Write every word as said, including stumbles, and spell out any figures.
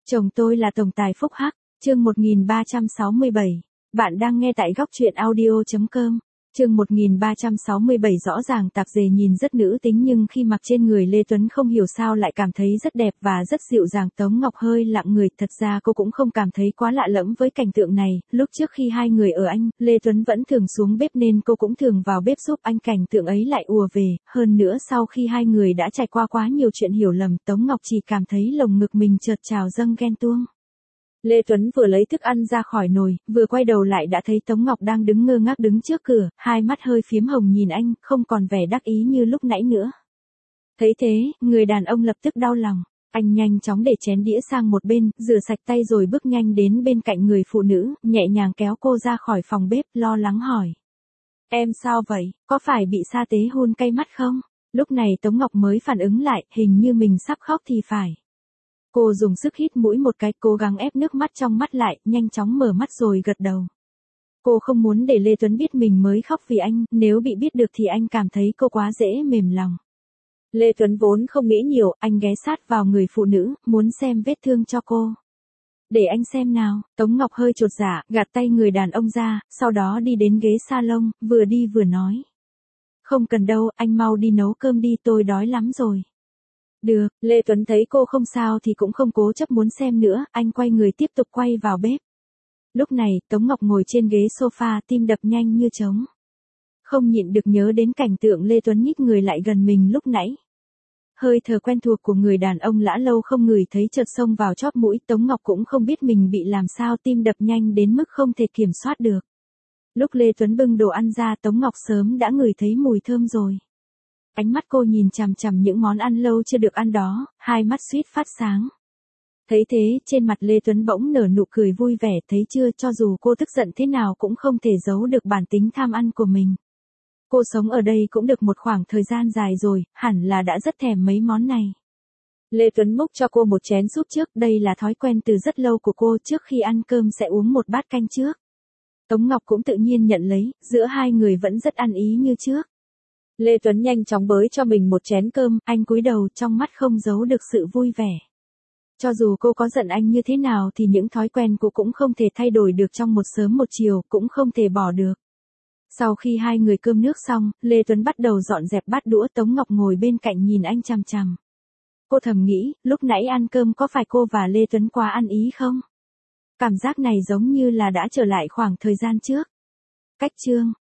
Chồng tôi là tổng tài phúc hắc, chương một nghìn ba trăm sáu mươi bảy. Bạn đang nghe tại góc truyện audio chấm com. Chương một nghìn ba trăm sáu mươi bảy rõ ràng tạp dề nhìn rất nữ tính nhưng khi mặc trên người Lê Tuấn không hiểu sao lại cảm thấy rất đẹp và rất dịu dàng. Tống Ngọc hơi lặng người, thật ra cô cũng không cảm thấy quá lạ lẫm với cảnh tượng này, lúc trước khi hai người ở Anh, Lê Tuấn vẫn thường xuống bếp nên cô cũng thường vào bếp giúp anh, cảnh tượng ấy lại ùa về, hơn nữa sau khi hai người đã trải qua quá nhiều chuyện hiểu lầm, Tống Ngọc chỉ cảm thấy lồng ngực mình chợt trào dâng ghen tuông. Lê Tuấn vừa lấy thức ăn ra khỏi nồi, vừa quay đầu lại đã thấy Tống Ngọc đang đứng ngơ ngác đứng trước cửa, hai mắt hơi phiếm hồng nhìn anh, không còn vẻ đắc ý như lúc nãy nữa. Thấy thế, người đàn ông lập tức đau lòng, anh nhanh chóng để chén đĩa sang một bên, rửa sạch tay rồi bước nhanh đến bên cạnh người phụ nữ, nhẹ nhàng kéo cô ra khỏi phòng bếp, lo lắng hỏi. Em sao vậy, có phải bị sa tế hun cay mắt không? Lúc này Tống Ngọc mới phản ứng lại, hình như mình sắp khóc thì phải. Cô dùng sức hít mũi một cái, cố gắng ép nước mắt trong mắt lại, nhanh chóng mở mắt rồi gật đầu. Cô không muốn để Lê Tuấn biết mình mới khóc vì anh, nếu bị biết được thì anh cảm thấy cô quá dễ mềm lòng. Lê Tuấn vốn không nghĩ nhiều, anh ghé sát vào người phụ nữ, muốn xem vết thương cho cô. Để anh xem nào, Tống Ngọc hơi chột dạ, gạt tay người đàn ông ra, sau đó đi đến ghế salon, vừa đi vừa nói. Không cần đâu, anh mau đi nấu cơm đi, tôi đói lắm rồi. Được, Lê Tuấn thấy cô không sao thì cũng không cố chấp muốn xem nữa, anh quay người tiếp tục quay vào bếp. Lúc này, Tống Ngọc ngồi trên ghế sofa, tim đập nhanh như trống. Không nhịn được nhớ đến cảnh tượng Lê Tuấn nhích người lại gần mình lúc nãy. Hơi thở quen thuộc của người đàn ông lã lâu không ngửi thấy chợt xông vào chóp mũi, Tống Ngọc cũng không biết mình bị làm sao, tim đập nhanh đến mức không thể kiểm soát được. Lúc Lê Tuấn bưng đồ ăn ra, Tống Ngọc sớm đã ngửi thấy mùi thơm rồi. Ánh mắt cô nhìn chằm chằm những món ăn lâu chưa được ăn đó, hai mắt suýt phát sáng. Thấy thế, trên mặt Lê Tuấn bỗng nở nụ cười vui vẻ, thấy chưa, cho dù cô tức giận thế nào cũng không thể giấu được bản tính tham ăn của mình. Cô sống ở đây cũng được một khoảng thời gian dài rồi, hẳn là đã rất thèm mấy món này. Lê Tuấn múc cho cô một chén súp trước, đây là thói quen từ rất lâu của cô, trước khi ăn cơm sẽ uống một bát canh trước. Tống Ngọc cũng tự nhiên nhận lấy, giữa hai người vẫn rất ăn ý như trước. Lê Tuấn nhanh chóng bới cho mình một chén cơm, anh cúi đầu trong mắt không giấu được sự vui vẻ. Cho dù cô có giận anh như thế nào thì những thói quen cô cũng không thể thay đổi được trong một sớm một chiều, cũng không thể bỏ được. Sau khi hai người cơm nước xong, Lê Tuấn bắt đầu dọn dẹp bát đũa, Tống Ngọc ngồi bên cạnh nhìn anh chằm chằm. Cô thầm nghĩ, lúc nãy ăn cơm có phải cô và Lê Tuấn quá ăn ý không? Cảm giác này giống như là đã trở lại khoảng thời gian trước. Cách chương,